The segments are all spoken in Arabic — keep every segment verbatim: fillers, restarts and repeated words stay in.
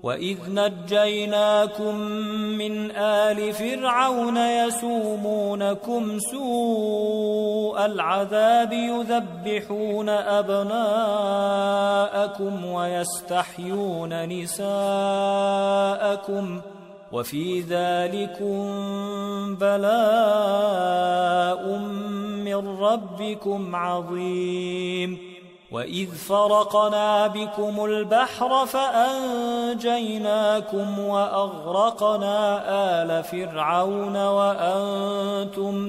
وإذ نجيناكم من آل فرعون يسومونكم سوء العذاب يذبحون أبناءكم ويستحيون نساءكم وفي ذلكم بلاء من ربكم عظيم. وإذ فرقنا بكم البحر فأنجيناكم وأغرقنا آل فرعون وأنتم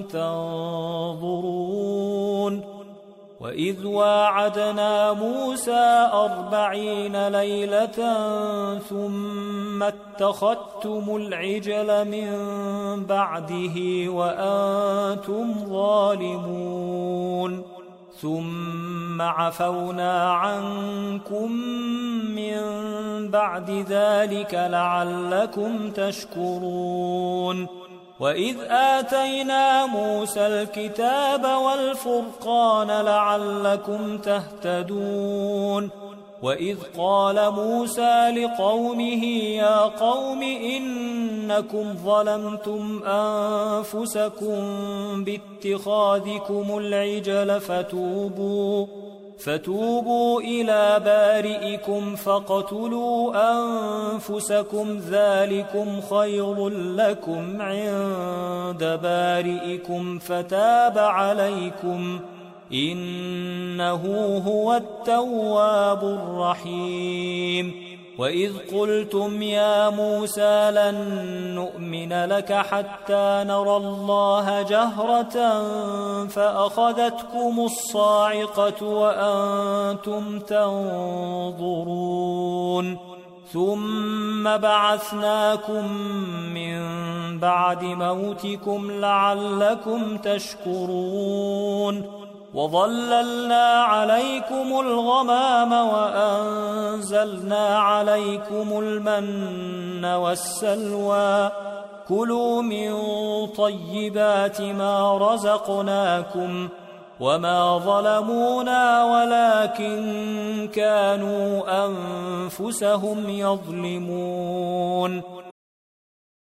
تنظرون. وإذ واعدنا موسى أربعين ليلة ثم اتخذتم العجل من بعده وأنتم ظالمون ثم عفونا عنكم من بعد ذلك لعلكم تشكرون. وإذ آتينا موسى الكتاب والفرقان لعلكم تهتدون. وإذ قال موسى لقومه يا قوم إنكم ظلمتم أنفسكم باتخاذكم العجل فتوبوا فتوبوا إلى بارئكم فاقتلوا أنفسكم ذلكم خير لكم عند بارئكم فتاب عليكم إنه هو التواب الرحيم. وإذ قلتم يا موسى لن نؤمن لك حتى نرى الله جهرة فأخذتكم الصاعقة وأنتم تنظرون ثم بعثناكم من بعد موتكم لعلكم تشكرون. وظللنا عليكم الغمام وأنزلنا عليكم المن والسلوى كلوا من طيبات ما رزقناكم وما ظلمونا ولكن كانوا أنفسهم يظلمون.